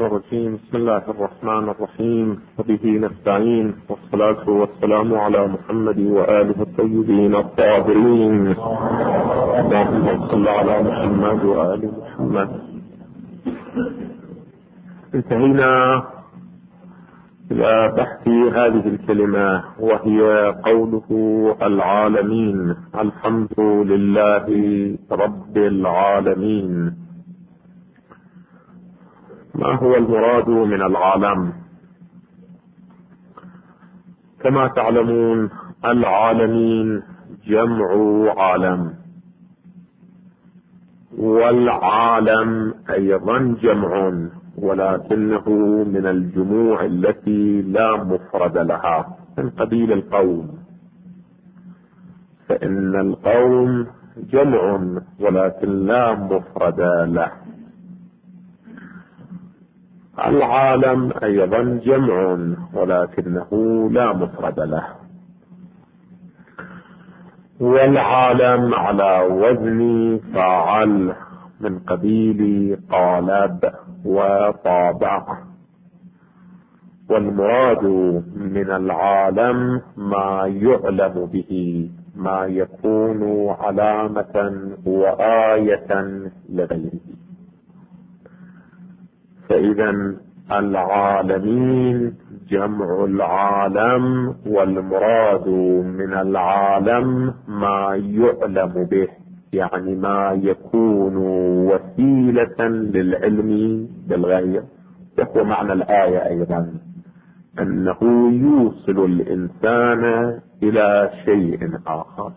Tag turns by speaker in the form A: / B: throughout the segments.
A: الرجيم. بسم الله الرحمن الرحيم، وبه نستعين، والصلاة والسلام على محمد وآله الطيبين الطاهرين. اللهم صل على محمد وآل محمد. انتهينا إلى بحث هذه الكلمة، وهي قوله العالمين. الحمد لله رب العالمين. ما هو المراد من العالم؟ كما تعلمون العالمين جمع عالم، والعالم أيضا جمع، ولكنه من الجموع التي لا مفرد لها، من قبيل القوم، فإن القوم جمع ولكن لا مفرد له. العالم أيضا جمع ولكنه لا مفرد له. والعالم على وزن فاعل، من قبيل قالب وطابع. والمراد من العالم ما يعلم به، ما يكون علامة وآية لغيره. فإذا العالمين جمع العالم، والمراد من العالم ما يعلم به، يعني ما يكون وسيلة للعلم بالغير. وهو معنى الآية أيضا أنه يوصل الإنسان إلى شيء آخر.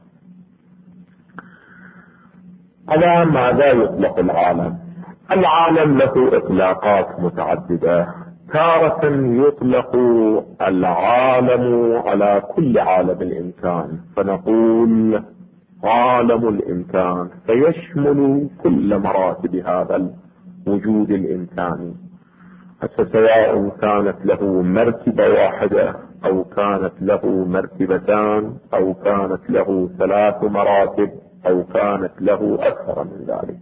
A: على ماذا يطلق العالم؟ العالم له إطلاقات متعددة. تارة يطلق العالم على كل عالم الإمكان، فنقول عالم الإمكان، فيشمل كل مراتب هذا الوجود الإمكاني، سواء كانت له مرتبة واحدة أو كانت له مرتبتان أو كانت له 3 مراتب أو كانت له أكثر من ذلك.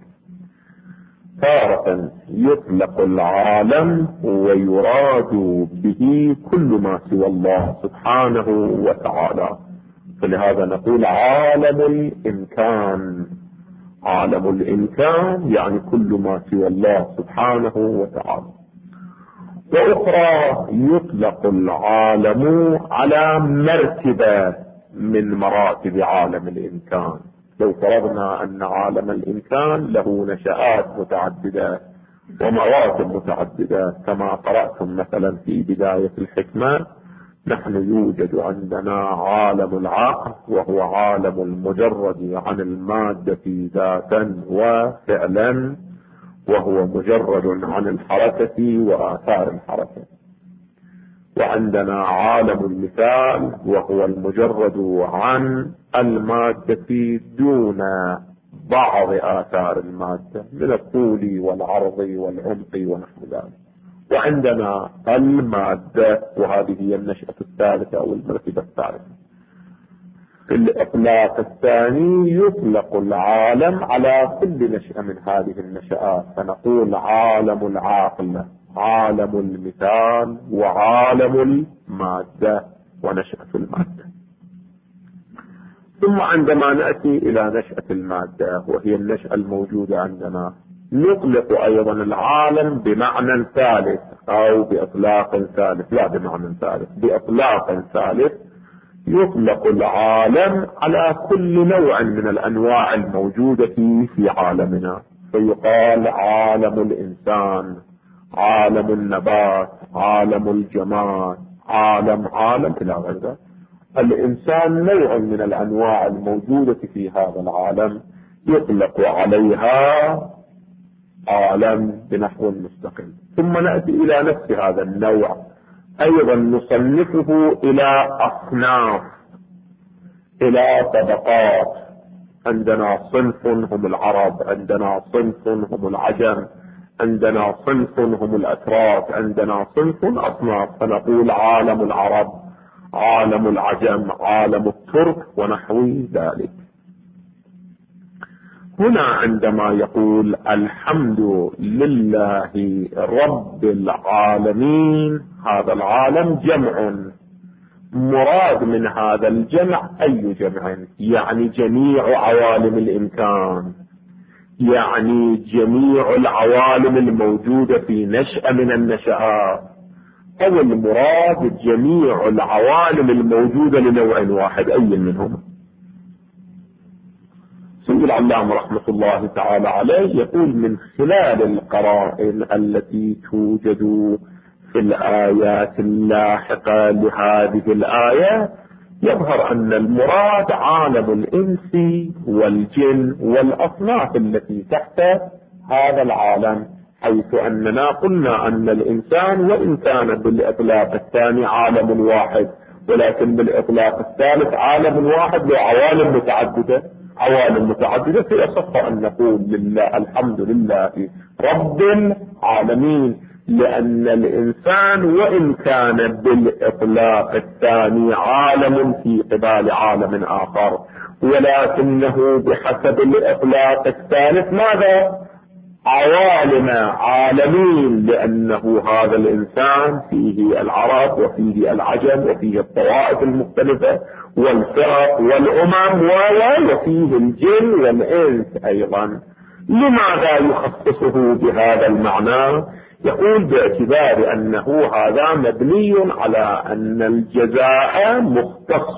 A: تارة يطلق العالم ويراد به كل ما سوى الله سبحانه وتعالى، فلهذا نقول عالم الإمكان. عالم الإمكان يعني كل ما سوى الله سبحانه وتعالى. وأخرى يطلق العالم على مرتبة من مراتب عالم الإمكان. لو فرضنا أن عالم الإمكان له نشآت متعددة ومراتب متعددة، كما قرأتم مثلا في بداية الحكمة، نحن يوجد عندنا عالم العقل، وهو عالم المجرد عن المادة ذاتا وفعلا، وهو مجرد عن الحركة وآثار الحركة. وعندنا عالم المثال، وهو المجرد عن المادة دون بعض آثار المادة من الطول والعرض والعمق ونحو ذلك. وعندنا المادة، وهذه هي النشأة الثالثة أو المرتبة الثالثة. في الإطلاق الثاني يطلق العالم على كل نشأة من هذه النشآت، فنقول عالم العاقل، عالم المثال، وعالم المادة ونشأة المادة. ثم عندما نأتي إلى نشأة المادة، وهي النشأة الموجودة عندنا، نطلق أيضا العالم بمعنى ثالث أو بإطلاق ثالث، لا بمعنى ثالث، بإطلاق ثالث. يطلق العالم على كل نوع من الأنواع الموجودة في عالمنا، فيقال عالم الإنسان، عالم النبات، عالم الجماد، عالم إلى غير ذلك. الإنسان نوع من الأنواع الموجودة في هذا العالم، يطلق عليها عالم بنحو مستقل. ثم نأتي إلى نفس هذا النوع أيضا نصنفه إلى أصناف، إلى طبقات. عندنا صنف هم العرب، عندنا صنف هم العجم، عندنا صنف هم الأتراك، عندنا صنف أصناف، فنقول عالم العرب، عالم العجم، عالم الترك ونحو ذلك. هنا عندما يقول الحمد لله رب العالمين، هذا العالم جمع، مراد من هذا الجمع أي جمع؟ يعني جميع عوالم الإمكان، يعني جميع العوالم الموجودة في نشأة من النشآت، أو المراد جميع العوالم الموجودة لنوع واحد أي منهم؟ سيد العلامة رحمة الله تعالى عليه يقول من خلال القرائن التي توجد في الآيات اللاحقة لهذه الآية يظهر أن المراد عالم الإنس والجن والأصناف التي تحت هذا العالم، حيث أننا قلنا أن الإنسان وإن كان بالإطلاق الثاني عالم واحد، ولكن بالإطلاق الثالث عالم واحد لعوالم متعددة، عوالم متعددة، فيصح أن نقول لله الحمد لله رب العالمين، لأن الإنسان وإن كان بالإطلاق الثاني عالم في قبال عالم آخر، ولكنه بحسب الإطلاق الثالث ماذا؟ عوالم عالمين، لأنه هذا الإنسان فيه العرب وفيه العجم وفيه الطوائف المختلفة والفرق والأمم وفيه الجن والإنس أيضا. لماذا يخصصه بهذا المعنى؟ يقول باعتبار أنه هذا مبني على أن الجزاء مختص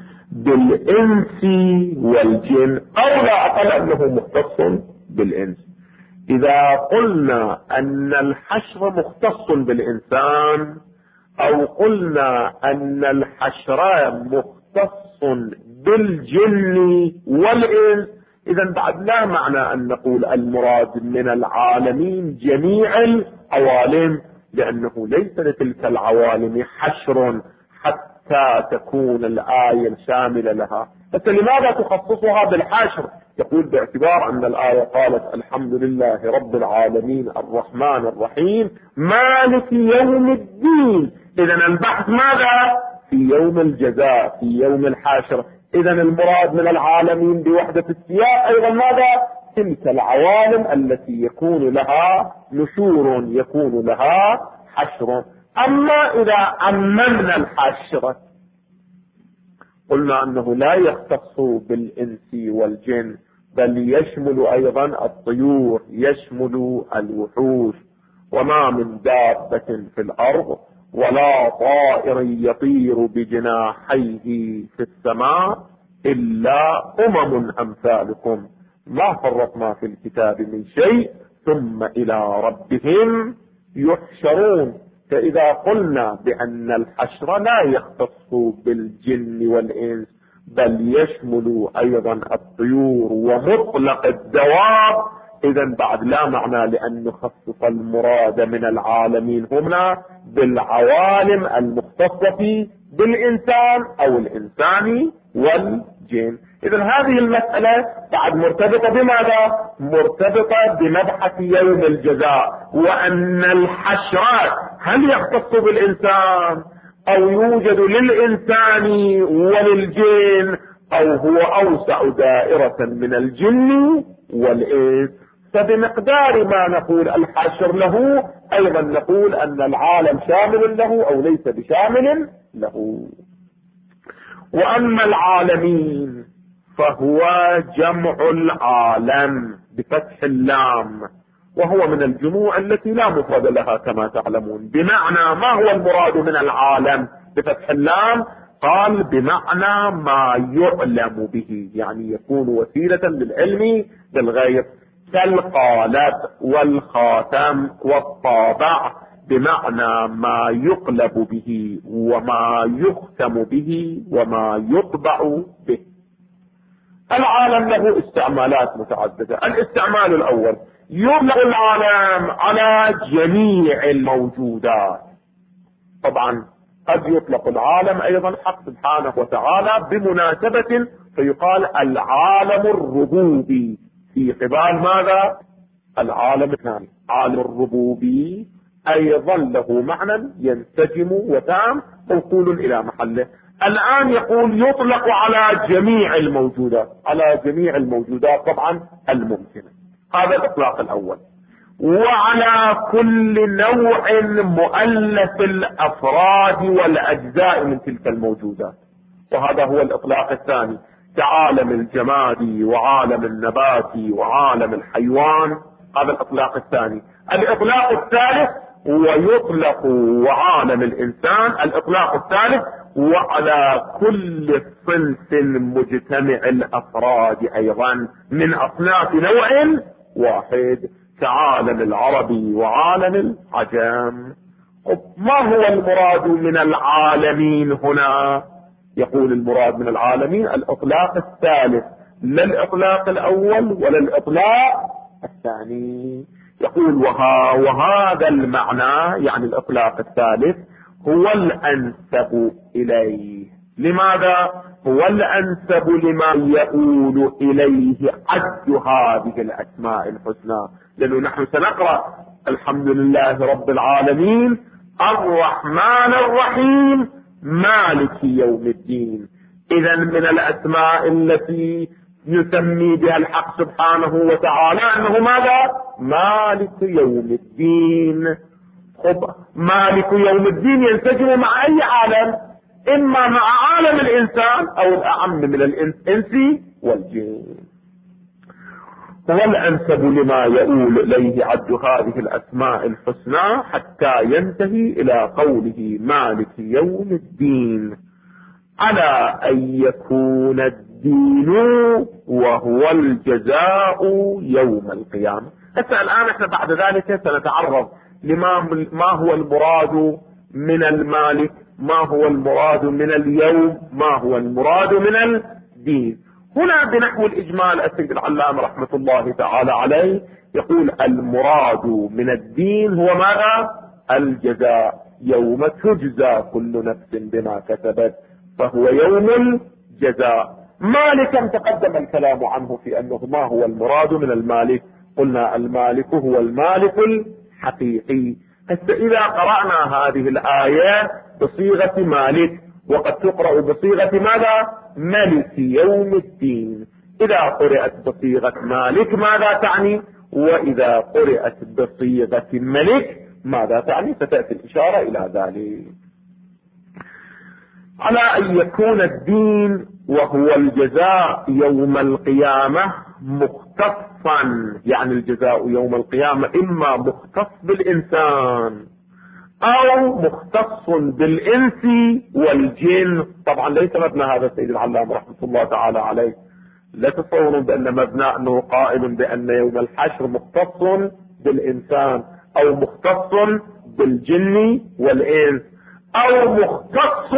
A: بالإنس والجن، أو لا أقل أنه مختص بالإنس. إذا قلنا أن الحشر مختص بالإنسان، أو قلنا أن الحشر مختص بالجن والإنس، إذا بعد لا معنى أن نقول المراد من العالمين جميع العوالم، لأنه ليس لتلك العوالم حشر حتى تكون الآية شاملة لها. فلماذا تخصصها بالحشر؟ يقول باعتبار أن الآية قالت الحمد لله رب العالمين الرحمن الرحيم مالك يوم الدين، إذا البحث ماذا؟ في يوم الجزاء، في يوم الحشر. إذا المراد من العالمين بوحدة السياق أيضا ماذا؟ تلك العوالم التي يكون لها نشور، يكون لها حشر. أما إذا عممنا الحشر قلنا أنه لا يختص بالإنس والجن، بل يشمل أيضا الطيور، يشمل الوحوش، وما من دابة في الأرض ولا طائر يطير بجناحيه في السماء إلا أمم أمثالكم ما فرطنا في الكتاب من شيء ثم إلى ربهم يحشرون. فإذا قلنا بأن الحشر لا يختص بالجن والإنس بل يشمل أيضا الطيور ومطلق الدواب، إذا بعد لا معنى لأن نخصص المراد من العالمين هنا بالعوالم المختصة بالإنسان أو الإنسان والجن. إذا هذه المسألة بعد مرتبطة بماذا؟ مرتبطة بمبحث يوم الجزاء، وأن الحشر هل يختص بالإنسان أو يوجد للإنسان وللجن، أو هو أوسع دائرة من الجن والإنس. فبمقدار ما نقول الحشر له أيضا نقول أن العالم شامل له أو ليس بشامل له. وأما العالمين فهو جمع العالم بفتح اللام، وهو من الجموع التي لا مفرد لها كما تعلمون. بمعنى ما هو المراد من العالم بفتح اللام؟ قال بمعنى ما يعلم به، يعني يكون وسيلة للعلم بالغير، كالقالب والخاتم والطابع، بمعنى ما يقلب به وما يختم به وما يطبع به. العالم له استعمالات متعددة. الاستعمال الأول يطلق العالم على جميع الموجودات. طبعا قد يطلق العالم أيضا حق سبحانه وتعالى بمناسبة فيقال العالم الربوبي في قبال ماذا؟ العالم الثاني. عالم الربوبي أيضا له معنى ينسجم وتام موصول إلى محله. الآن يقول يطلق على جميع الموجودات، على جميع الموجودات طبعا الممكنة، هذا الإطلاق الأول. وعلى كل نوع مؤلف الأفراد والأجزاء من تلك الموجودات، وهذا هو الإطلاق الثاني، كعالم الجمادي وعالم النباتي وعالم الحيوان، هذا الإطلاق الثاني. الإطلاق الثالث ويطلق وعالم الإنسان، الإطلاق الثالث وعلى كل صنف مجتمع الأفراد أيضا من أصناف نوع واحد، كعالم العربي وعالم العجم. ما هو المراد من العالمين هنا؟ يقول المراد من العالمين الإطلاق الثالث، لا الإطلاق الأول ولا الإطلاق الثاني. يقول وهذا المعنى يعني الإطلاق الثالث هو الأنسب إليه. لماذا؟ هو الأنسب لما يؤول إليه عد هذه الأسماء الحسنى، لأنه نحن سنقرأ الحمد لله رب العالمين الرحمن الرحيم مالك يوم الدين. إذا من الأسماء التي يسمي بها الحق سبحانه وتعالى أنه ماذا؟ مالك يوم الدين. مالك يوم الدين ينسجم مع أي عالم؟ إما مع عالم الإنسان أو الأعم من الإنس والجن. هو الأنسب لما يؤول إليه عد هذه الأسماء الحسنى حتى ينتهي إلى قوله مالك يوم الدين، على أن يكون الدين وهو الجزاء يوم القيامة. حتى الآن احنا بعد ذلك سنتعرض ما هو المراد من المالك، ما هو المراد من اليوم، ما هو المراد من الدين. هنا بنحو الإجمال السيد العلامة رحمة الله تعالى عليه يقول المراد من الدين هو ماذا؟ الجزاء، يوم تجزى كل نفس بما كسبت، فهو يوم الجزاء. مالكا تقدم الكلام عنه في أنه ما هو المراد من المالك، قلنا المالك هو المالك الحقيقي. إذا قرأنا هذه الآية بصيغة مالك، وقد تقرأ بصيغة ماذا؟ ملك يوم الدين. إذا قرأت بصيغة مالك ماذا تعني؟ وإذا قرأت بصيغة ملك ماذا تعني؟ ستأتي الإشارة إلى ذلك. على أن يكون الدين وهو الجزاء يوم القيامة مختصا، يعني الجزاء يوم القيامة إما مختص بالإنسان أو مختص بالإنس والجن. طبعا ليس مبنى هذا السيد العلامة رحمة الله تعالى عليه، لا تتصورون بأن مبنى أنه قائل بأن يوم الحشر مختص بالإنسان أو مختص بالجن والإنس أو مختص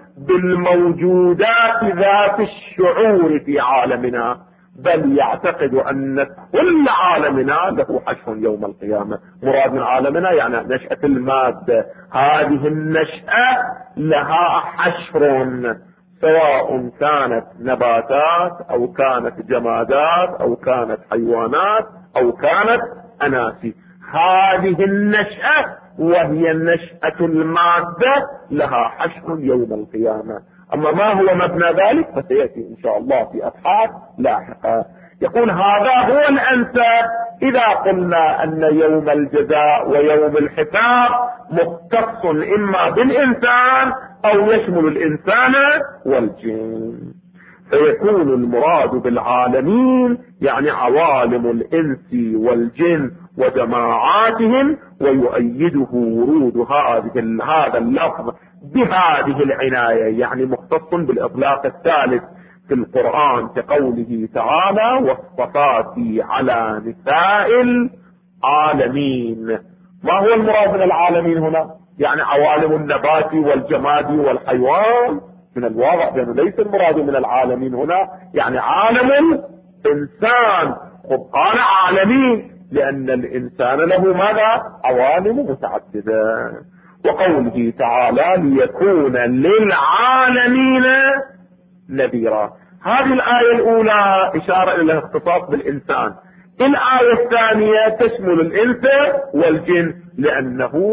A: بالموجودات ذات الشعور في عالمنا، بل يعتقد أن كل عالمنا له حشر يوم القيامة. مراد من عالمنا يعني نشأة المادة، هذه النشأة لها حشر، سواء كانت نباتات أو كانت جمادات أو كانت حيوانات أو كانت أناسي. هذه النشأة وهي النشأة المادة لها حشر يوم القيامة. أما ما هو مبنى ذلك فسيأتي إن شاء الله في أبحاث لاحقة. يقول هذا هو الأنسب إذا قلنا أن يوم الجزاء ويوم الحساب مختص إما بالإنسان أو يشمل الإنسان والجن، فيكون المراد بالعالمين يعني عوالم الإنس والجن وجماعاتهم، ويؤيده ورود هذا اللفظ بهذه العناية، يعني مختص بالإطلاق الثالث في القرآن كقوله تعالى واصطفاكِ على نساء العالمين. ما هو المراد من العالمين هنا؟ يعني عوالم النبات والجماد والحيوان. من الواضح بأنه ليس المراد من العالمين هنا يعني عالم الإنسان. قال عالمين لأن الإنسان له ماذا؟ عوالم متعددة. وقوله تعالى ليكون للعالمين نذيرا. هذه الآية الأولى إشارة إلى الاختصاص بالإنسان. الآية الثانية تشمل الإنس والجن، لأنه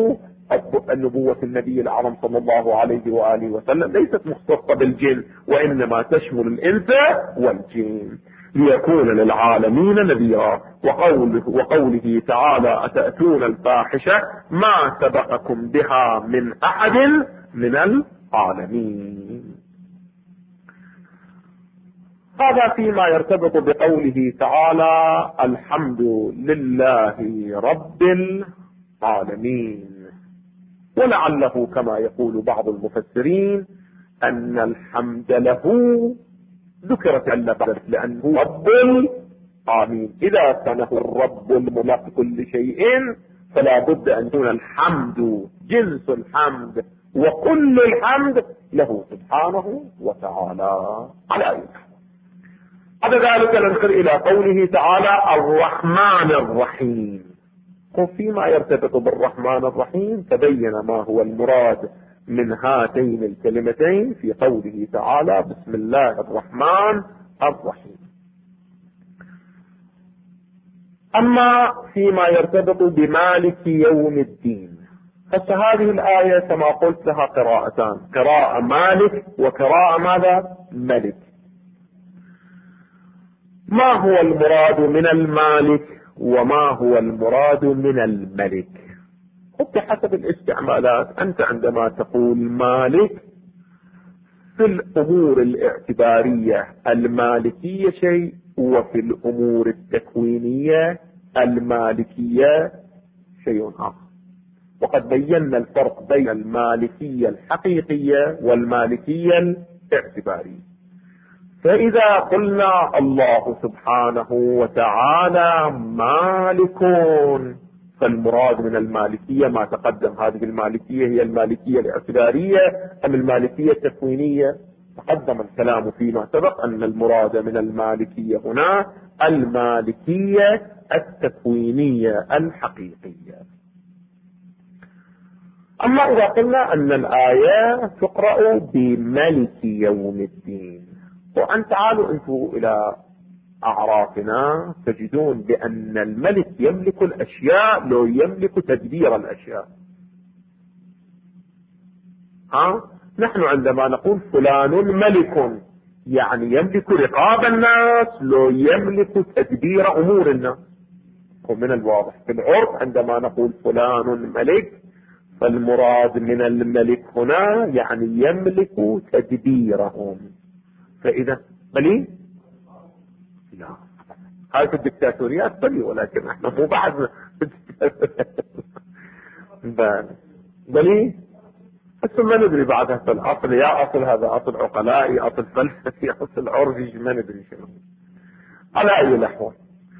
A: النبوة النبي الأعظم صلى الله عليه وآله وسلم ليست مختصة بالجن، وإنما تشمل الإنس والجن، ليكون للعالمين نذيرا. وقوله تعالى: أتأتون الفاحشة ما سبقكم بها من أحد من العالمين. هذا فيما يرتبط بقوله تعالى: الحمد لله رب العالمين. ولعله كما يقول بعض المفسرين أن الحمد له ذكرت لأنه رب العالمين. إذا كان هو الرب المطلق كل شيء فلا بد أن يكون الحمد جنس الحمد وكل الحمد له سبحانه وتعالى على أي نحو. بعد ذلك ننتقل إلى قوله تعالى: الرحمن الرحيم. وفيما يرتبط بالرحمن الرحيم تبين ما هو المراد من هاتين الكلمتين في قوله تعالى: بسم الله الرحمن الرحيم. أما فيما يرتبط بمالك يوم الدين فهذه الآية كما قلت لها قراءتان: قراءة مالك وقراءة ماذا؟ ملك. ما هو المراد من المالك وما هو المراد من الملك؟ بحسب الاستعمالات. أنت عندما تقول مالك في الأمور الاعتبارية المالكية شيء، وفي الأمور التكوينية المالكية شيء آخر. وقد بينا الفرق بين المالكية الحقيقية والمالكية الاعتبارية. فإذا قلنا الله سبحانه وتعالى مالك فالمراد من المالكية ما تقدم. هذه المالكية هي المالكية الاعتبارية أم المالكية التكوينية؟ تقدم الكلام فيما سبق أن المراد من المالكية هنا المالكية التكوينية الحقيقية. أما إذا قلنا أن الآية تقرأ بملك يوم الدين، وأن تعالوا أنتم إلى أعرافنا تجدون بأن الملك يملك الأشياء لو يملك تدبير الأشياء. نحن عندما نقول فلان ملك يعني يملك رقاب الناس لو يملك تدبير أمور الناس. ومن الواضح في العرف عندما نقول فلان ملك فالمراد من الملك هنا يعني يملك تدبيرهم. فإذا بلي لا، هاي في الدكتاتوريات بلي، ولكن احنا مو بعد بلي بس ما ندري بعد هذا الأصل، يا أصل هذا أصل عقلائي، أصل فلسفي، أصل عرفي، ما ندري شنو. على أي نحو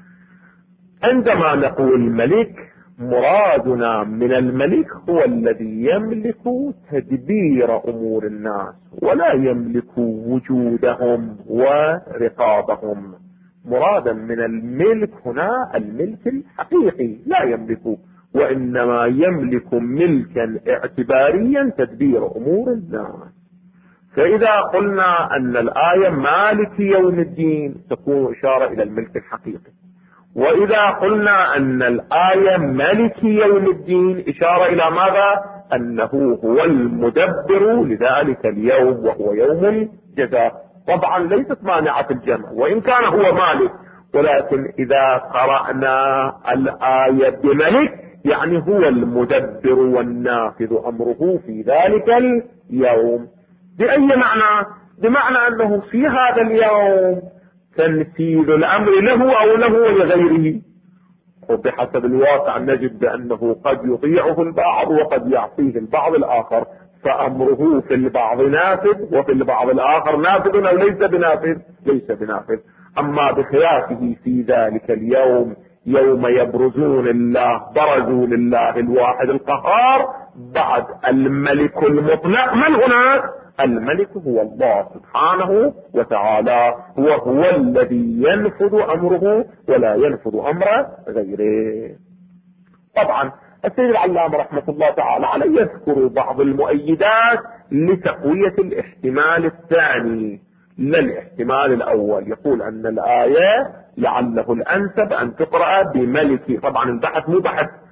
A: عندما نقول ملك مرادنا من الملك هو الذي يملك تدبير أمور الناس ولا يملك وجودهم ورقابهم. مرادا من الملك هنا الملك الحقيقي لا يملك، وإنما يملك ملكا اعتباريا تدبير أمور الناس. فإذا قلنا أن الآية مالك يوم الدين تكون إشارة إلى الملك الحقيقي، وإذا قلنا أن الآية ملك يوم الدين إشارة إلى ماذا؟ أنه هو المدبر لذلك اليوم وهو يوم الجزاء. طبعا ليست مانعة الجمع وإن كان هو مالك، ولكن إذا قرأنا الآية بملك يعني هو المدبر والنافذ أمره في ذلك اليوم. بأي معنى؟ بمعنى أنه في هذا اليوم تنفيذ الأمر له أو له ولغيره. وبحسب الواقع نجد بأنه قد يطيعه البعض وقد يعصيه البعض الآخر، فأمره في البعض نافذ وفي البعض الآخر نافذ أو ليس بنافذ، ليس بنافذ. أما بخلافه في ذلك اليوم يوم يبرزون الله برزوا لله الواحد القهار بعد الملك المطلق. من هناك؟ الملك هو الله سبحانه وتعالى، وهو الذي ينفذ أمره ولا ينفذ أمر غيره. طبعا السيد العلامة رحمة الله تعالى عليه يذكر بعض المؤيدات لتقوية الاحتمال الثاني لا الاحتمال الأول. يقول أن الآية لعله الأنسب أن تقرأ بملك. طبعا البحث مو بحث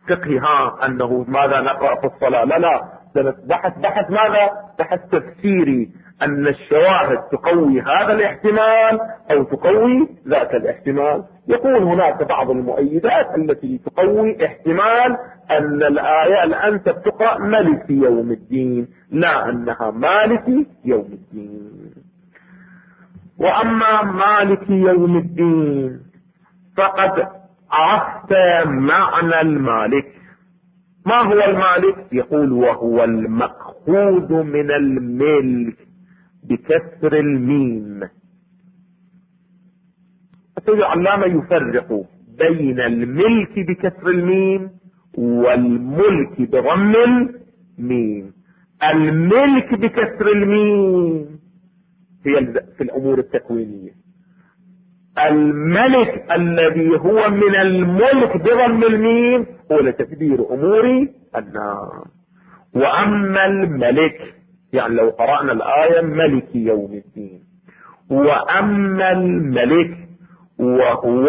A: فقهي أنه ماذا نقرأ في الصلاة، لا، بحث ماذا؟ بحث تفسيري، أن الشواهد تقوي هذا الاحتمال أو تقوي ذاك الاحتمال. يكون هناك بعض المؤيدات التي تقوي احتمال أن الآية الأنسب تقرأ ملك يوم الدين، لا أنها مالك يوم الدين. وأما مالك يوم الدين فقد عرفت معنى المالك. ما هو المالك؟ يقول وهو المأخوذ من الملك بكسر الميم. السيد العلامة يفرق بين الملك بكسر الميم والملك بضم الميم. الملك بكسر الميم هي في الأمور التكوينية، الملك الذي هو من الملك بضم الميم هو لتدبير أمور الناس. وأما الملك يعني لو قرأنا الآية ملك يوم الدين، وأما الملك وهو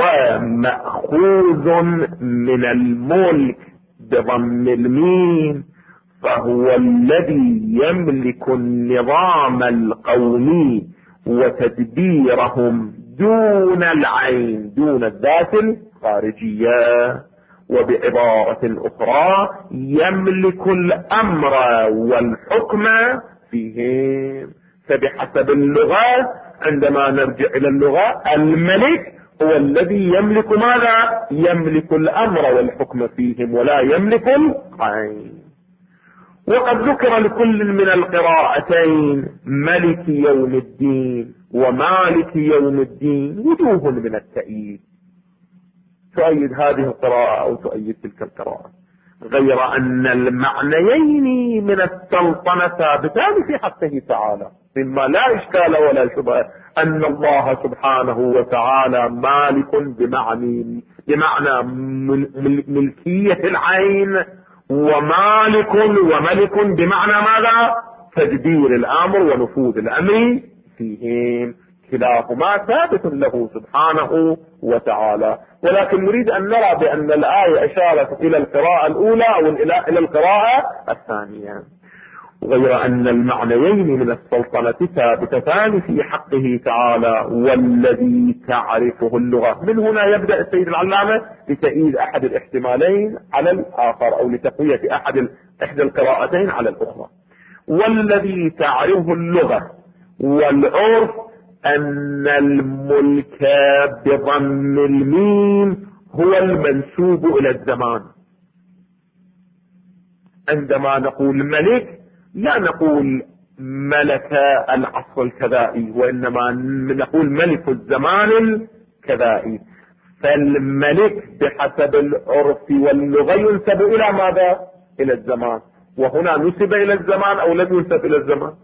A: مأخوذ من الملك بضم الميم فهو الذي يملك النظام القومي وتدبيرهم دون العين، دون الذات الخارجية. وبعبارة أخرى يملك الأمر والحكم فيهم. فبحسب اللغة عندما نرجع إلى اللغة الملك هو الذي يملك ماذا؟ يملك الأمر والحكم فيهم ولا يملك العين. وقد ذكر لكل من القراءتين ملك يوم الدين ومالك يوم الدين وجوه من التأييد تؤيد هذه القراءة أو تؤيد تلك القراءة، غير أن المعنيين من السلطنة ثابتان في حقه تعالى، مما لا إشكال ولا شبهة أن الله سبحانه وتعالى مالك بمعنى ملكية العين، ومالك وملك بمعنى ماذا؟ تدبير الأمر ونفوذ الأمر فيهم، كلاهما ثابت له سبحانه وتعالى. ولكن نريد أن نرى بأن الآية أشارت إلى القراءة الأولى أو إلى القراءة الثانية، غير أن المعنيين من السلطنة ثابتتان في حقه تعالى والذي تعرفه اللغة. من هنا يبدأ السيد العلامة لتأييد أحد الاحتمالين على الآخر أو لتقوية إحدى القراءتين على الأخرى. والذي تعرفه اللغة والعرف أن الملك بضم الميم هو المنسوب إلى الزمان. عندما نقول ملك لا نقول ملك العصر الكذائي، وإنما نقول ملك الزمان الكذائي. فالملك بحسب العرف واللغة ينسب إلى ماذا؟ إلى الزمان. وهنا نسب إلى الزمان أو لم ينسب إلى الزمان؟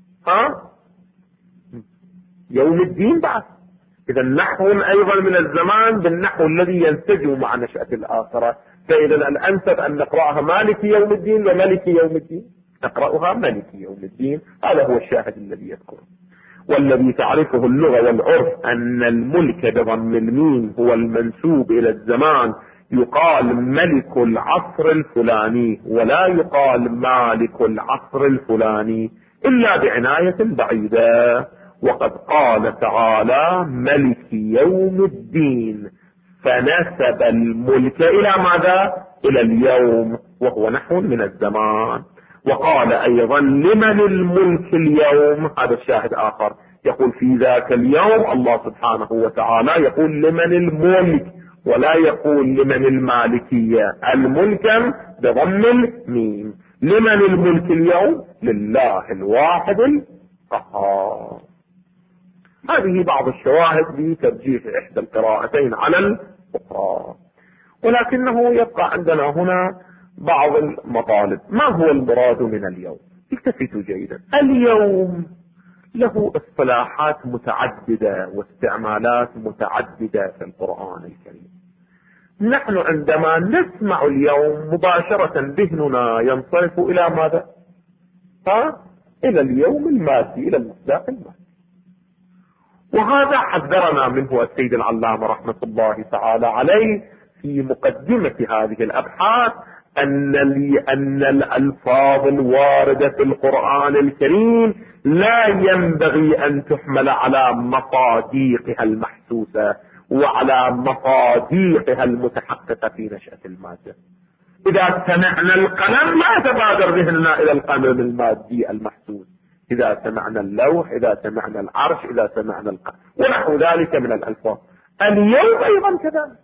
A: يوم الدين بعد. إذا نحو أيضا من الزمان بالنحو الذي ينسجم مع نشأة الآخرة. فإذا الأنسب أن نقرأها مالك يوم الدين وملك يوم الدين، نقرأها ملك يوم الدين. هذا هو الشاهد الذي يذكره. والذي تعرفه اللغة والعرف أن الملك بضم الميم هو المنسوب إلى الزمان، يقال ملك العصر الفلاني ولا يقال مالك العصر الفلاني إلا بعناية بعيدة. وقد قال تعالى ملك يوم الدين، فنسب الملك إلى ماذا؟ إلى اليوم، وهو نحو من الزمان. وقال أيضا لمن الملك اليوم، هذا الشاهد آخر، يقول في ذاك اليوم الله سبحانه وتعالى يقول لمن الملك ولا يقول لمن المالكية. الملك بضم الميم. لمن الملك اليوم؟ لله الواحد القهار. هذه بعض الشواهد لترجيح إحدى القراءتين على الأخرى. ولكنه يبقى عندنا هنا بعض المطالب. ما هو المراد من اليوم؟ التفتوا جيدا. اليوم له اصطلاحات متعددة واستعمالات متعددة في القرآن الكريم. نحن عندما نسمع اليوم مباشرة ذهننا ينصرف إلى ماذا؟ إلى اليوم المادي، إلى المصداق المادي. وهذا حذرنا منه السيد العلامة رحمة الله تعالى عليه في مقدمة هذه الأبحاث أن الألفاظ الواردة في القرآن الكريم لا ينبغي أن تحمل على مصاديقها المحسوسة وعلى مصاديقها المتحققة في نشأة المادة. إذا سمعنا القلم ما تبادر ذهننا إلى القلم المادي المحسوس، إذا سمعنا اللوح، إذا سمعنا العرش، إذا سمعنا القلم ونحو ذلك من الألفاظ. اليوم أيضا كذلك،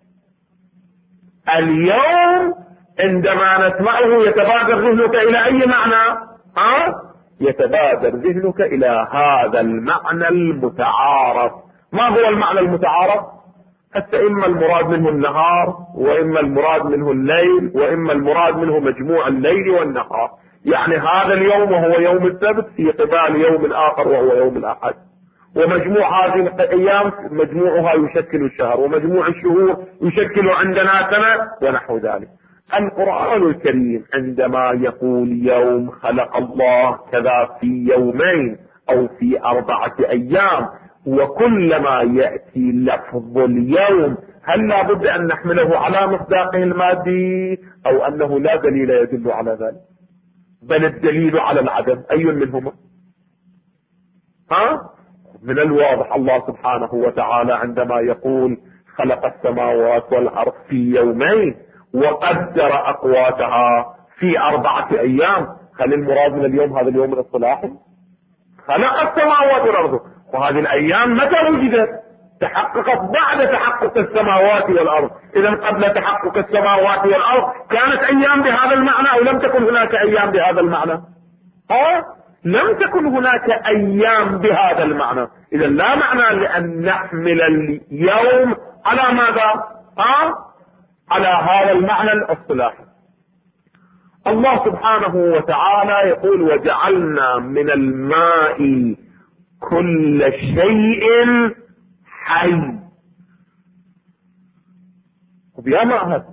A: اليوم عندما نسمعه يتبادر ذهنك إلى أي معنى؟ يتبادر ذهنك إلى هذا المعنى المتعارف. ما هو المعنى المتعارف؟ حتى إما المراد منه النهار، وإما المراد منه الليل، وإما المراد منه مجموع الليل والنهار. يعني هذا اليوم وهو يوم السبت في قبال يوم آخر وهو يوم الأحد، ومجموع هذه الأيام مجموعها يشكل الشهر، ومجموع الشهور يشكل عندنا سنة ونحو ذلك. القرآن الكريم عندما يقول يوم خلق الله كذا في يومين أو في 4 أيام، وكلما يأتي لفظ اليوم هل لا بد أن نحمله على مصداقه المادي أو أنه لا دليل يدل على ذلك؟ بل الدليل على العدم. أي منهما؟ من الواضح الله سبحانه وتعالى عندما يقول خلق السماوات والأرض في يومين وقدر أقواتها في 4 أيام، هل المراد من اليوم هذا اليوم الاصطلاحي؟ خلق السماوات والأرض، وهذه الأيام متى وجدت؟ تحققت بعد تحقق السماوات والأرض. إذا قبل تحقق السماوات والأرض كانت أيام بهذا المعنى أو لم تكن هناك أيام بهذا المعنى؟ لم تكن هناك أيام بهذا المعنى. إذا لا معنى لأن نحمل اليوم على ماذا؟ على هذا المعنى الاصطلاحي. الله سبحانه وتعالى يقول وجعلنا من الماء كل شيء حي. وبيا ماء هذا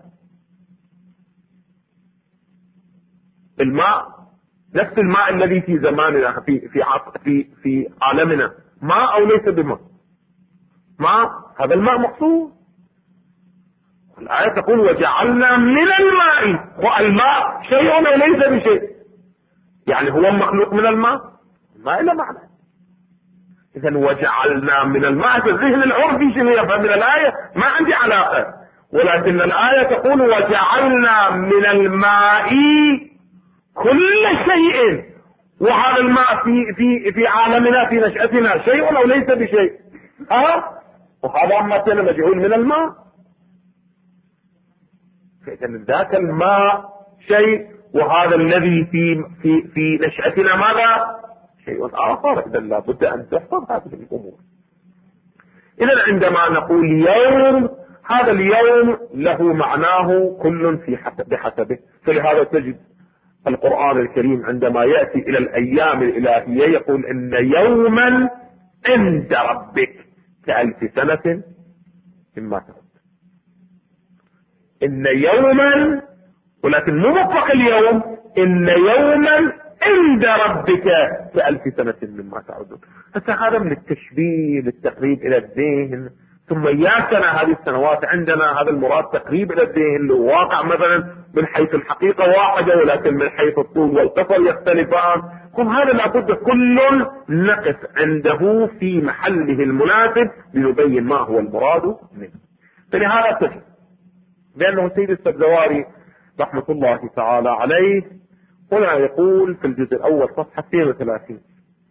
A: الماء نفس الماء الذي في زماننا في عالمنا، ماء او ليس بماء؟ ماء، هذا الماء مقصود. الآية تقول وجعلنا من الماء، والماء شيء وليس بشيء، يعني هو مخلوق من الماء؟ ما إلا معنى. إذن وجعلنا من الماء في الذهن العرفي شنو يفهم من الآية؟ ما عندي علاقة، ولكن الآية تقول وجعلنا من الماء كل شيء، وهذا الماء في عالمنا في نشأتنا شيء أو ليس بشيء؟ وهذا مثلا مجعول من الماء. فإذا ذاك الماء شيء، وهذا الذي في نشأتنا ماذا؟ شيء آخر. إذا لابد أن تحفظ هذه الأمور. إذا عندما نقول يوم، هذا اليوم له معناه كل بحسبه. فلهذا تجد القرآن الكريم عندما يأتي إلى الأيام الإلهية يقول إن يوما عند ربك كألف سنة مما تعد. إن يوما، ولكن مو مطلق اليوم، إن يوما عند ربك كألف سنة مما تعدون. هذا من التشبيه للتقريب إلى الذهن. ثم يا سنة هذه السنوات عندنا هذا المراد تقريب إلى الذهن، لو واقع مثلا من حيث الحقيقة واحدة ولكن من حيث الطول والقصر يختلفان. هذا لابد كل نقف عنده في محله المناسب لنبين ما هو المراد منه. فلهذا تجد لأنه سيد السبزواري رحمة الله تعالى عليه هنا يقول في الجزء الأول صفحة 32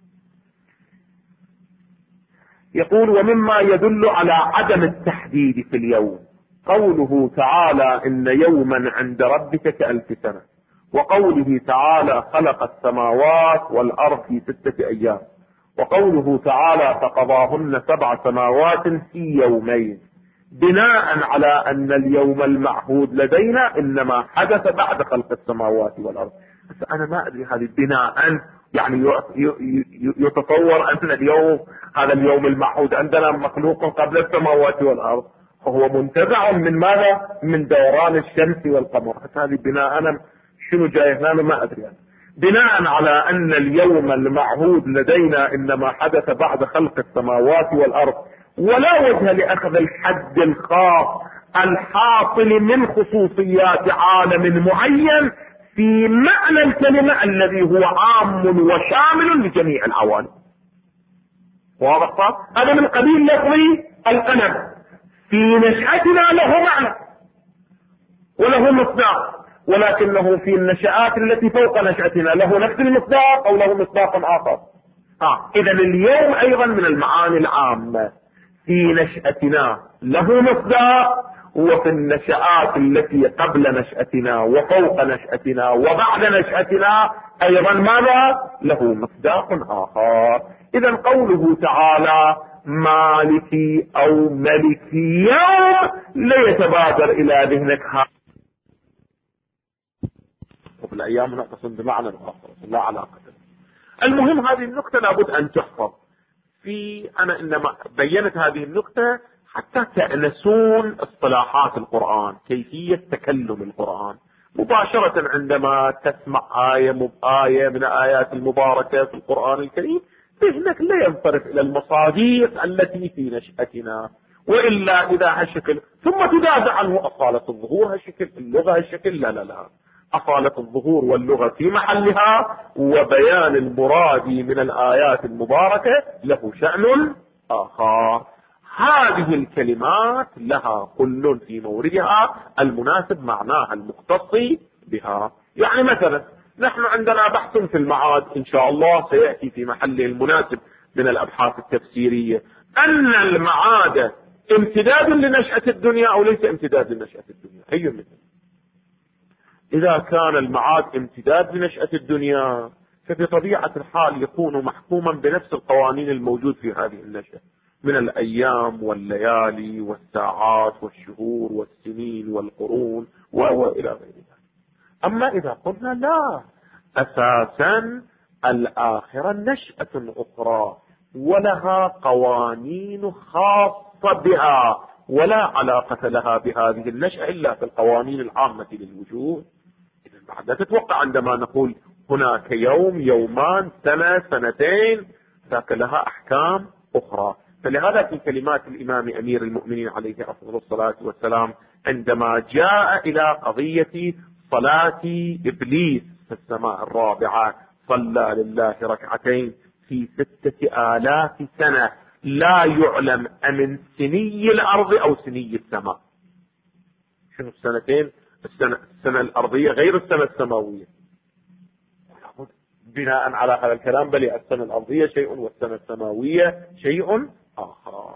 A: يقول ومما يدل على عدم التحديد في اليوم قوله تعالى إن يوما عند ربك كألف سنة، وقوله تعالى خلق السماوات والأرض في 6 أيام، وقوله تعالى فقضاهن 7 سماوات في يومين، بناء على أن اليوم المعهود لدينا إنما حدث بعد خلق السماوات والأرض. بس أنا ما أدري هذه بناء، يعني يتصور أن اليوم هذا اليوم المعهود عندنا مخلوق قبل السماوات والأرض، فهو منتزع من ماذا؟ من دوران الشمس والقمر. هذه بناء أنا شنو جاي هنا ما أدري يعني. بناء على أن اليوم المعهود لدينا إنما حدث بعد خلق السماوات والأرض، ولا وجه لأخذ الحد الخاص الحاصل من خصوصيات عالم معين في معنى الكلمة الذي هو عام وشامل لجميع العوالم. واضح صح؟ هذا من قبيل لفظ القلم. في نشأتنا له معنى وله مصداق، ولكنه في النشآت التي فوق نشأتنا له نفس المصداق او له مصداق اخر. اذا اليوم ايضا من المعاني العامة، في نشأتنا له مصداق، وفي النشآت التي قبل نشأتنا وفوق نشأتنا وبعد نشأتنا ايضا ماذا؟ له مصداق اخر. اذا قوله تعالى مالكي او ملكي يوم لا يتبادر الى ذهنك وفي الايام نقصد بمعنى اخر لا علاقة. المهم هذه النقطة لابد ان تحفظ. انا انما بينت هذه النقطة حتى تأنسون اصطلاحات القرآن، كيفية تكلم القرآن مباشرة عندما تسمع آية من الآيات المباركة في القرآن الكريم، ذهنك لا ينصرف إلى المصادق التي في نشأتنا، وإلا إذا هالشكل ثم تدافع عنه أصالة الظهور هالشكل، اللغة هالشكل، لا أصالة الظهور واللغة في محلها، وبيان المراد من الآيات المباركة له شأن آخر. هذه الكلمات لها كل في موردها المناسب معناها المختص بها. يعني مثلا نحن عندنا بحث في المعاد إن شاء الله سيأتي في محله المناسب من الأبحاث التفسيرية، أن المعاد امتداد لنشأة الدنيا أو ليس امتداد لنشأة الدنيا. أي مثل؟ إذا كان المعاد امتداد لنشأة الدنيا فبطبيعة الحال يكون محكوما بنفس القوانين الموجود في هذه النشأة من الأيام والليالي والساعات والشهور والسنين والقرون وإلى غير ذلك. أما إذا قلنا لا، أساسا الآخرة نشأة أخرى ولها قوانين خاصة بها ولا علاقة لها بهذه النشأة إلا في القوانين العامة للوجود. إذا بعد تتوقع عندما نقول هناك يوم، يومان، سنة، سنتين، ذاك لها أحكام أخرى. فلهذا في كلمات الإمام أمير المؤمنين عليه أفضل الصلاة والسلام عندما جاء إلى قضية صلاة إبليس في السماء الرابعة، صلى لله ركعتين في 6000 سنة لا يعلم أمن سني الأرض أو سني السماء. شنو السنتين؟ السنة الأرضية غير السنة السماوية. بناء على هذا الكلام بل السنة الأرضية شيء والسنة السماوية شيء آخر.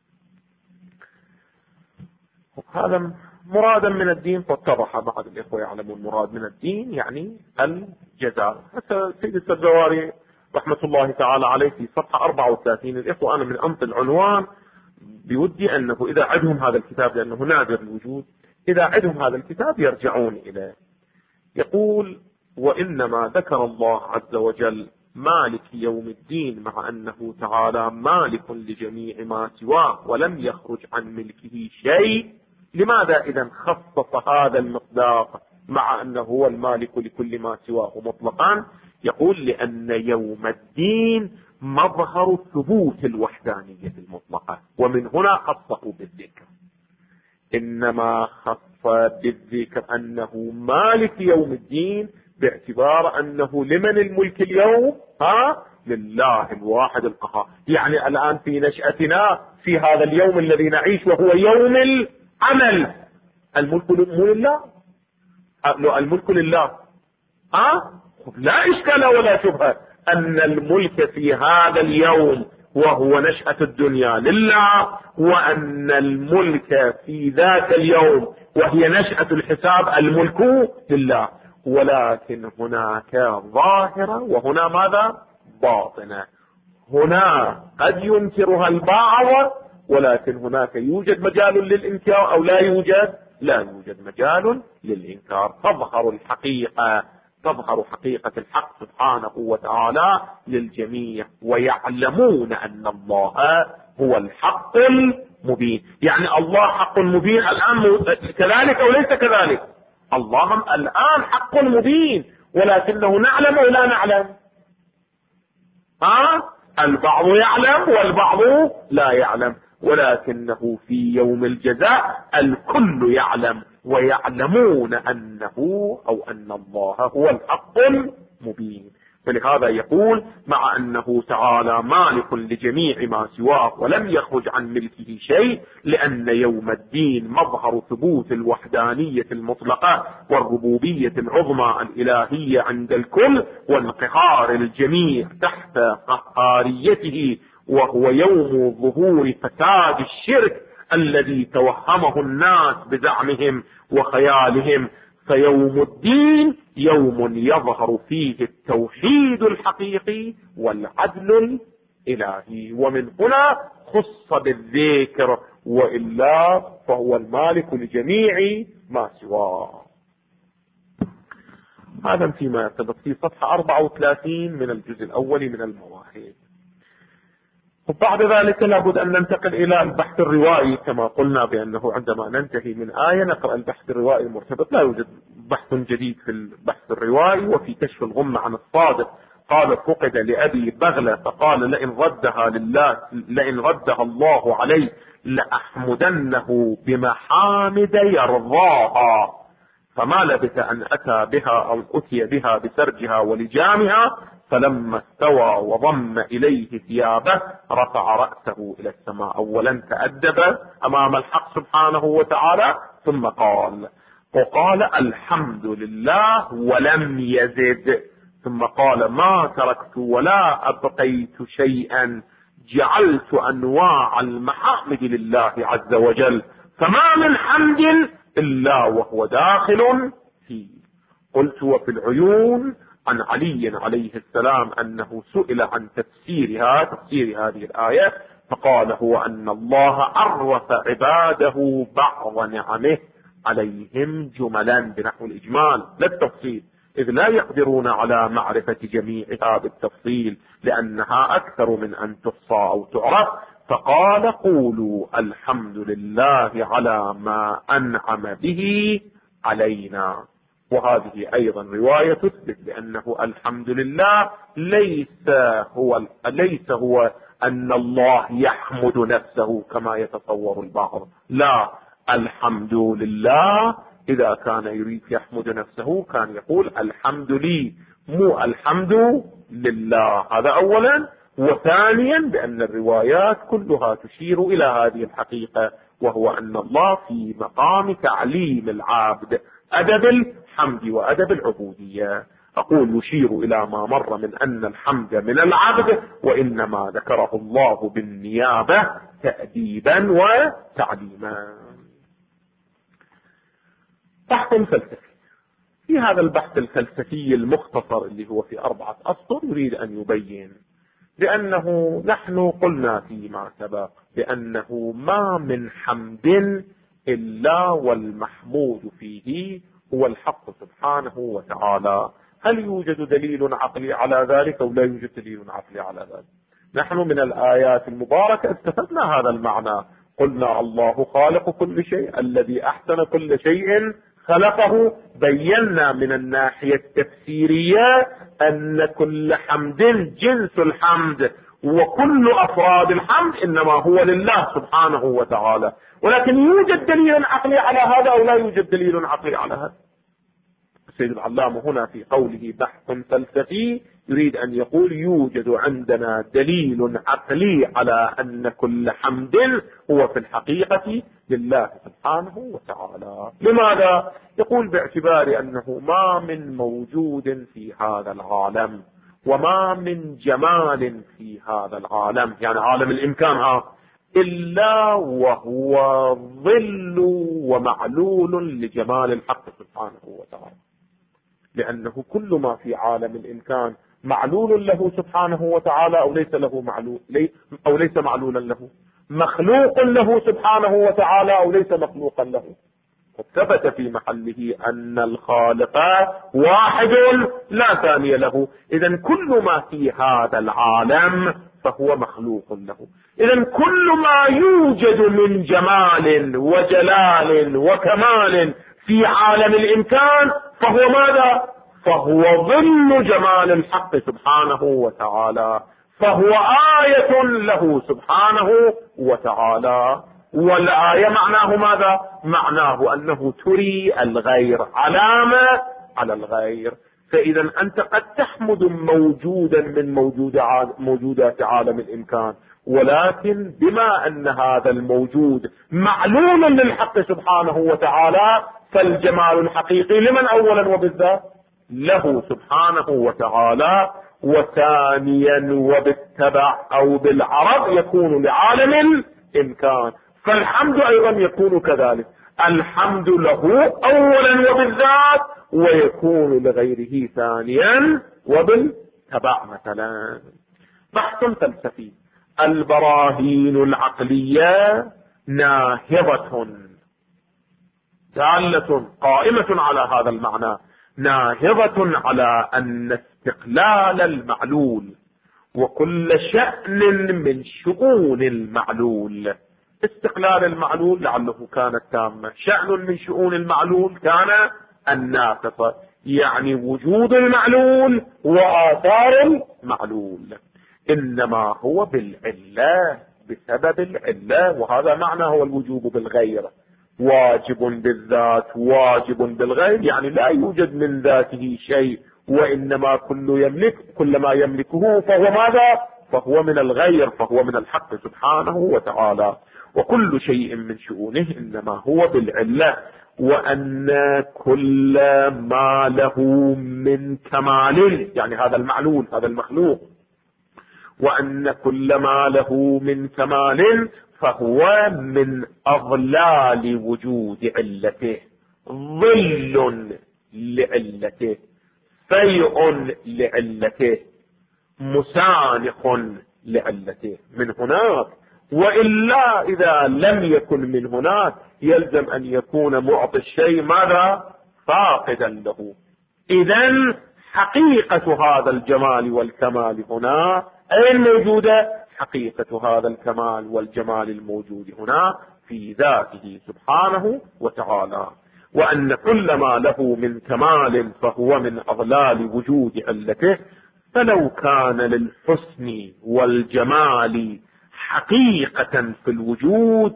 A: هذا مرادا من الدين فاتضح بعض الإخوة يعلمون مراد من الدين يعني الجزاء. حتى سيد السبزواري رحمة الله تعالى عليه في صفحة 34 الإخوة أنا من أنط العنوان بودي أنه إذا عندهم هذا الكتاب لأنه نادر الوجود، إذا عندهم هذا الكتاب يرجعون إليه. يقول وإنما ذكر الله عز وجل مالك يوم الدين مع أنه تعالى مالك لجميع ما سواه ولم يخرج عن ملكه شيء. لماذا إذن خصص هذا المصداق مع أنه هو المالك لكل ما سواه مطلقا؟ يقول لأن يوم الدين مظهر ثبوت الوحدانية المطلقة، ومن هنا خصه بالذكر. إنما خص بالذكر أنه مالك يوم الدين باعتبار أنه لمن الملك اليوم؟ لله الواحد القهار. يعني الآن في نشأتنا في هذا اليوم الذي نعيش وهو يوم العمل، الملك لله، الملك لله. لا إشكال ولا شبهة أن الملك في هذا اليوم وهو نشأة الدنيا لله، وأن الملك في ذاك اليوم وهي نشأة الحساب الملك لله. ولكن هناك ظاهرة وهنا ماذا؟ باطنة. هنا قد ينكرها البعض ولكن هناك يوجد مجال للإنكار أو لا يوجد؟ لا يوجد مجال للإنكار. تظهر حقيقة الحق سبحانه وتعالى للجميع ويعلمون أن الله هو الحق المبين. يعني الله حق مبين الآن كذلك أو ليس كذلك؟ الله الآن حق مبين ولكنه نعلم أو لا نعلم؟ البعض يعلم والبعض لا يعلم. ولكنه في يوم الجزاء الكل يعلم ويعلمون أنه أو أن الله هو الحق المبين. فلهذا يقول مع أنه تعالى مالك لجميع ما سواه ولم يخرج عن ملكه شيء، لأن يوم الدين مظهر ثبوت الوحدانية المطلقة والربوبية العظمى الإلهية عند الكل وانقهار الجميع تحت قهاريته، وهو يوم ظهور فساد الشرك الذي توهمه الناس بزعمهم وخيالهم. فيوم الدين يوم يظهر فيه التوحيد الحقيقي والعدل الإلهي، ومن هنا خص بالذكر، وإلا فهو المالك لجميع ما سواه. هذا فيما يرتبط في صفحة 34 من الجزء الأول من المواهب. وبعد ذلك لابد أن ننتقل إلى البحث الروائي، كما قلنا بأنه عندما ننتهي من آية نقرأ البحث الروائي المرتبط. لا يوجد بحث جديد في البحث الروائي. وفي كشف الغمة عن الصادق قال فقد لأبي بغلة فقال لئن ردها الله علي لأحمدنه بمحامد يرضاها، فما لبث أن أتى بها أو أتي بها بسرجها ولجامها، فلما استوى وضم إليه ثيابه رفع رأسه إلى السماء. أولا تأدب أمام الحق سبحانه وتعالى، ثم وقال الحمد لله ولم يزد، ثم قال ما تركت ولا أبقيت شيئا، جعلت أنواع المحامد لله عز وجل، فما من حمد إلا وهو داخل فيه. قلت وفي العيون عن علي عليه السلام أنه سئل عن تفسير هذه الآية، فقال هو أن الله عرف عباده بعض نعمه عليهم جملا بنحو الإجمال لا التفصيل، إذ لا يقدرون على معرفة جميعها بالتفصيل لأنها أكثر من أن تحصى أو تعرف. فقال قولوا الحمد لله على ما أنعم به علينا. وهذه أيضا رواية تثبت بأنه الحمد لله ليس هو أن الله يحمد نفسه كما يتصور البعض، لا، الحمد لله إذا كان يريد يحمد نفسه كان يقول الحمد لي، مو الحمد لله. هذا أولا. وثانيا بأن الروايات كلها تشير إلى هذه الحقيقة، وهو أن الله في مقام تعليم العبد أدب الحمد وأدب العبودية. أقول يشير إلى ما مر من أن الحمد من العبد، وإنما ذكره الله بالنيابة تأديبا وتعليما. بحث فلسفي. في هذا البحث الفلسفي المختصر اللي هو في 4 أسطر يريد أن يبين بأنه نحن قلنا فيما سبق بأنه ما من حمد إلا والمحمود فيه هو الحق سبحانه وتعالى. هل يوجد دليل عقلي على ذلك أو لا يوجد دليل عقلي على ذلك؟ نحن من الآيات المباركة استفدنا هذا المعنى. قلنا الله خالق كل شيء الذي أحسن كل شيء خلقه. بينا من الناحية التفسيرية أن كل حمد جنس الحمد، وكل أفراد الحمد إنما هو لله سبحانه وتعالى. ولكن يوجد دليل عقلي على هذا أو لا يوجد دليل عقلي على هذا؟ السيد العلامة هنا في قوله بحث فلسفي يريد أن يقول يوجد عندنا دليل عقلي على أن كل حمد هو في الحقيقة لله سبحانه وتعالى. لماذا؟ يقول باعتبار أنه ما من موجود في هذا العالم وما من جمال في هذا العالم، يعني عالم الإمكان، إلا وهو ظل ومعلول لجمال الحق سبحانه وتعالى، لأنه كل ما في عالم الإمكان معلول له سبحانه وتعالى أو ليس له معلول أو ليس معلولا له، مخلوق له سبحانه وتعالى أو ليس مخلوقا له. ثبت في محله أن الخالق واحد لا ثاني له. إذن كل ما في هذا العالم فهو مخلوق له. إذن كل ما يوجد من جمال وجلال وكمال في عالم الإمكان فهو ماذا؟ فهو ظل جمال الحق سبحانه وتعالى. فهو آية له سبحانه وتعالى. والآية معناه ماذا؟ معناه أنه تري الغير، علامة على الغير. فإذا أنت قد تحمد موجودا من موجودات عالم الإمكان، ولكن بما أن هذا الموجود معلوم للحق سبحانه وتعالى، فالجمال الحقيقي لمن أولا وبالذات؟ له سبحانه وتعالى. وثانيا وبالتبع أو بالعرض يكون لعالم الإمكان، فالحمد أيضا يكون كذلك، الحمد له أولا وبالذات، ويكون لغيره ثانيا وبالتبع. مثلا بحث فلسفي: البراهين العقلية ناهضة دالة قائمة على هذا المعنى، ناهضة على أن استقلال المعلول وكل شأن من شؤون المعلول، استقلال المعلول لعله كانت تامة، شأن من شؤون المعلول كان الناقصة، يعني وجود المعلول وآثار المعلول، إنما هو بالعلة، بسبب العلة. وهذا معنى هو الوجوب بالغير، واجب بالذات واجب بالغير، يعني لا يوجد من ذاته شيء، وإنما كل ما يملكه فهو ماذا؟ فهو من الغير، فهو من الحق سبحانه وتعالى. وكل شيء من شؤونه إنما هو بالعلة. وأن كل ما له من كمال، يعني هذا المعلول هذا المخلوق، وأن كل ما له من كمال فهو من أضلال وجود علته، ظل لعلته، فيء لعلته، مسانخ لعلته، من هناك. وإلا إذا لم يكن من هناك يلزم أن يكون معطي الشيء ماذا؟ فاقدا له. إذن حقيقة هذا الجمال والكمال هنا أين موجودة؟ حقيقة هذا الكمال والجمال الموجود هنا في ذاته سبحانه وتعالى. وأن كل ما له من كمال فهو من أضلال وجود علته. فلو كان للحسن والجمال حقيقة في الوجود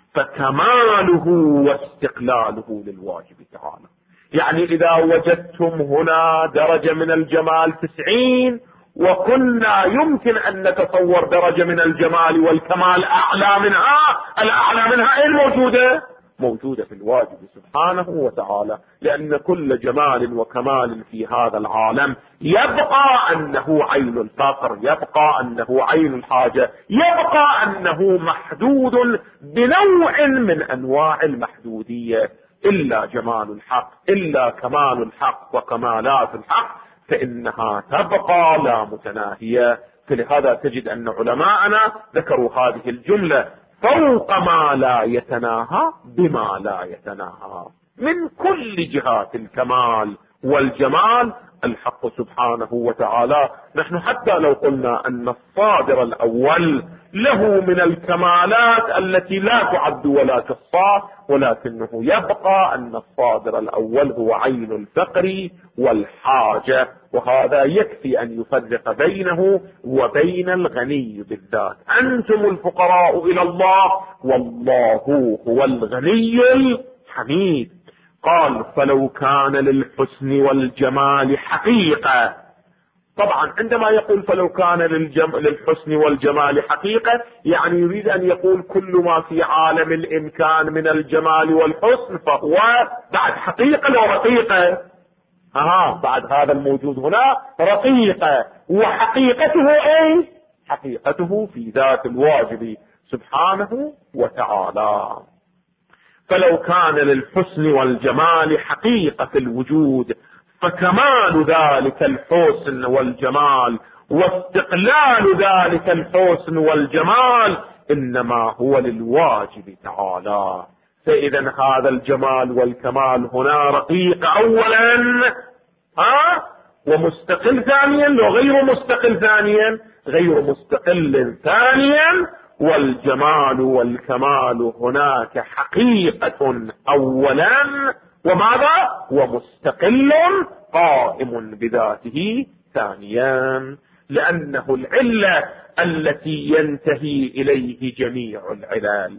A: فكماله واستقلاله للواجب تعالى. يعني إذا وجدتم هنا درجة من الجمال 90، وكنا يمكن أن نتصور درجة من الجمال والكمال أعلى منها، الأعلى منها أين موجودة؟ موجودة في الواجب سبحانه وتعالى. لأن كل جمال وكمال في هذا العالم يبقى أنه عين الفقر، يبقى أنه عين الحاجة، يبقى أنه محدود بنوع من أنواع المحدودية، إلا جمال الحق، إلا كمال الحق وكمالات الحق فإنها تبقى لا متناهية. فلهذا تجد أن علماءنا ذكروا هذه الجملة: فوق ما لا يتناهى بما لا يتناهى. من كل جهات الكمال والجمال الحق سبحانه وتعالى. نحن حتى لو قلنا أن الصادر الأول له من الكمالات التي لا تعد ولا تحصى، ولكنه يبقى أن الصادر الأول هو عين الفقر والحاجة، وهذا يكفي أن يفرق بينه وبين الغني بالذات. أنتم الفقراء إلى الله والله هو الغني الحميد. قال: فلو كان للحسن والجمال حقيقة. طبعا عندما يقول فلو كان للحسن والجمال حقيقة، يعني يريد أن يقول كل ما في عالم الإمكان من الجمال والحسن فهو بعد حقيقة لو رقيقة. بعد هذا الموجود هنا رقيقة، وحقيقته أي؟ حقيقته في ذات الواجب سبحانه وتعالى. فلو كان للحسن والجمال حقيقة في الوجود فكمال ذلك الحسن والجمال واستقلال ذلك الحسن والجمال إنما هو للواجب تعالى. فإذا هذا الجمال والكمال هنا رقيق أولا، ومستقل ثانيا، وغير مستقل ثانيا، غير مستقل ثانيا. والجمال والكمال هناك حقيقة أولا، وماذا؟ ومستقل قائم بذاته ثانيا. لأنه العلة التي ينتهي إليه جميع العلل.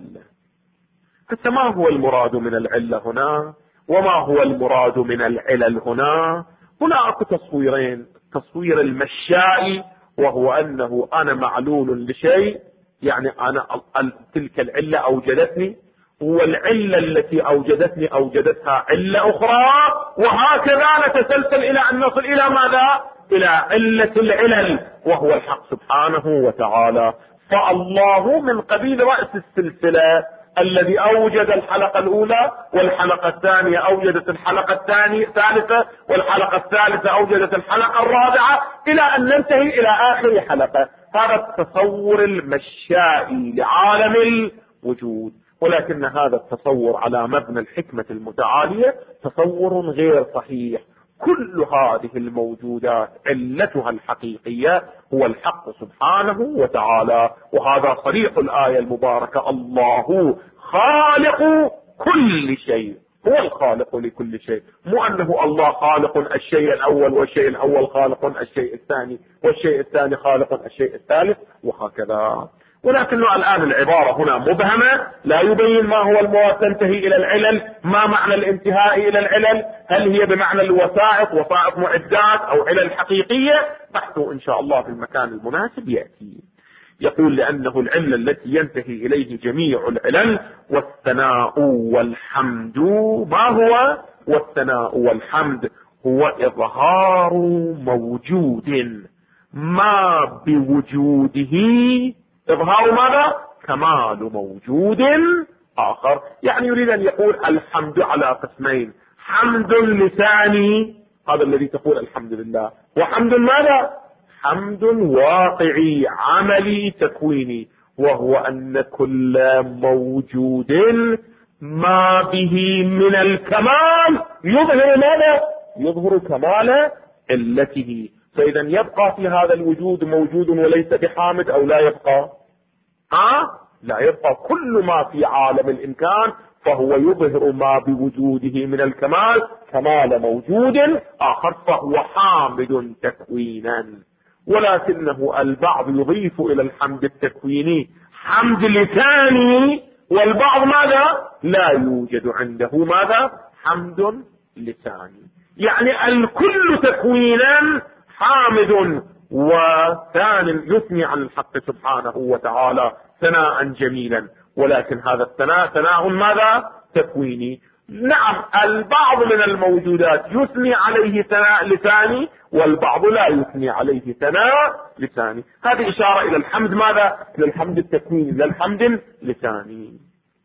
A: فما هو المراد من العلة هنا وما هو المراد من العلل هنا؟ هناك تصويرين: التصوير المشائي وهو أنه أنا معلول لشيء، يعني أنا تلك العلة أوجدتني، والعلة التي أوجدتني أوجدتها علة أخرى، وهكذا نتسلسل إلى أن نصل إلى ماذا؟ إلى علة العلل وهو الحق سبحانه وتعالى. فالله من قبيل رأس السلسلة الذي أوجد الحلقة الأولى، والحلقة الثانية أوجدت الحلقة الثالثة، والحلقة الثالثة أوجدت الحلقة الرابعة، إلى أن ننتهي إلى آخر حلقة. هذا التصور المشائي لعالم الوجود. ولكن هذا التصور على مبنى الحكمة المتعالية تصور غير صحيح. كل هذه الموجودات علتها الحقيقية هو الحق سبحانه وتعالى، وهذا صريح الآية المباركة: الله خالق كل شيء. هو الخالق لكل شيء، مو أنه الله خالق الشيء الأول والشيء الأول خالق الشيء الثاني والشيء الثاني خالق الشيء الثالث وهكذا. ولكنه الآن العبارة هنا مبهمة، لا يبين ما هو المواد تنتهي إلى العلل، ما معنى الانتهاء إلى العلل، هل هي بمعنى الوسائط، وسائط معدات أو علل حقيقية؟ بحثه إن شاء الله في المكان المناسب يأتي. يقول: لأنه العلة التي ينتهي إليه جميع العلل. والثناء والحمد ما هو؟ والثناء والحمد هو إظهار موجود ما بوجوده، إظهار ماذا؟ كمال موجود آخر. يعني يريد أن يقول الحمد على قسمين: حمد لساني، هذا الذي تقول الحمد لله، وحمد ماذا؟ حمد واقعي عملي تكويني، وهو أن كل موجود ما به من الكمال يظهر ماذا؟ يظهر كمال علته. فإذا يبقى في هذا الوجود موجود وليس بحامد أو لا يبقى؟ لا يبقى. كل ما في عالم الإمكان فهو يظهر ما بوجوده من الكمال كمال موجود آخر، فهو حامد تكوينا. ولكنه البعض يضيف إلى الحمد التكويني حمد لساني، والبعض ماذا؟ لا يوجد عنده ماذا؟ حمد لساني. يعني الكل تكوينا حامد وثان يثني عن الحق سبحانه وتعالى ثناء جميلا، ولكن هذا الثناء ثناء ماذا؟ تكويني. نعم، البعض من الموجودات يثني عليه ثناء لساني، والبعض لا يثني عليه ثناء لساني. هذه إشارة إلى الحمد ماذا؟ إلى الحمد التكويني، إلى الحمد اللساني.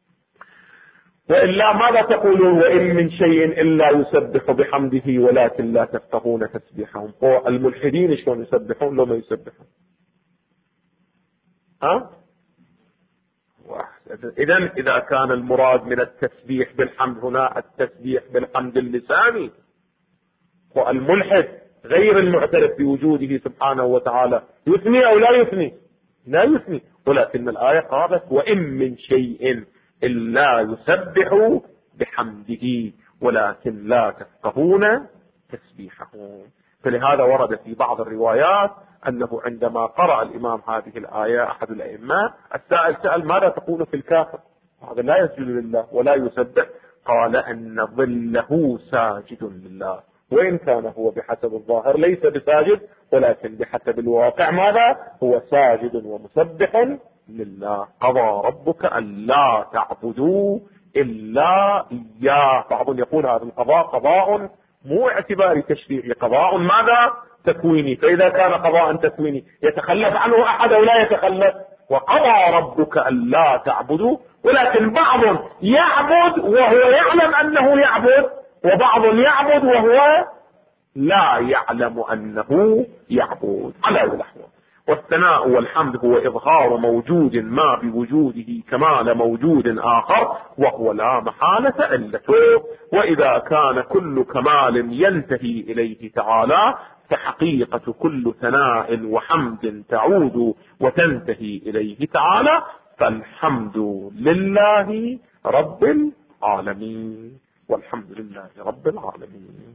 A: وإلا ماذا تقولون؟ وإن من شيء إلا يسبح بحمده ولكن لا تفقهون تسبيحهم. الملحدين شلون يسبحون لو ما يسبحون؟ إذا كان المراد من التسبيح بالحمد هنا التسبيح بالحمد اللساني، والملحد غير المعترف بوجوده سبحانه وتعالى يثني أو لا يثني؟ لا يثني. ولكن الآية قالت: وإن من شيء إلا يسبح بحمده ولكن لا تفقهون تسبيحهم. فلهذا ورد في بعض الروايات أنه عندما قرأ الإمام هذه الآية أحد الأئمة، السائل سأل: ماذا تقول في الكافر؟ هذا لا يسجد لله ولا يسبح. قال: أن ظله ساجد لله، وإن كان هو بحسب الظاهر ليس بساجد، ولكن بحسب الواقع ماذا؟ هو ساجد ومسبح لله. قضى ربك ألا تعبدوا إلا إياه. بعضهم يقول هذا القضاء قضاء مو اعتباري تشريعي، قضاء ماذا؟ تكويني. فإذا كان قضاء تكويني يتخلف عنه أحد أو لا يتخلف؟ وقضى ربك ألا تعبدوا. ولكن بعض يعبد وهو يعلم أنه يعبد، وبعض يعبد وهو لا يعلم أنه يعبد على الأحوال. والثناء والحمد هو إظهار موجود ما بوجوده كمال موجود آخر، وهو لا محالة علته. وإذا كان كل كمال ينتهي إليه تعالى فحقيقة كل ثناء وحمد تعود وتنتهي إليه تعالى، فالحمد لله رب العالمين، والحمد لله رب العالمين.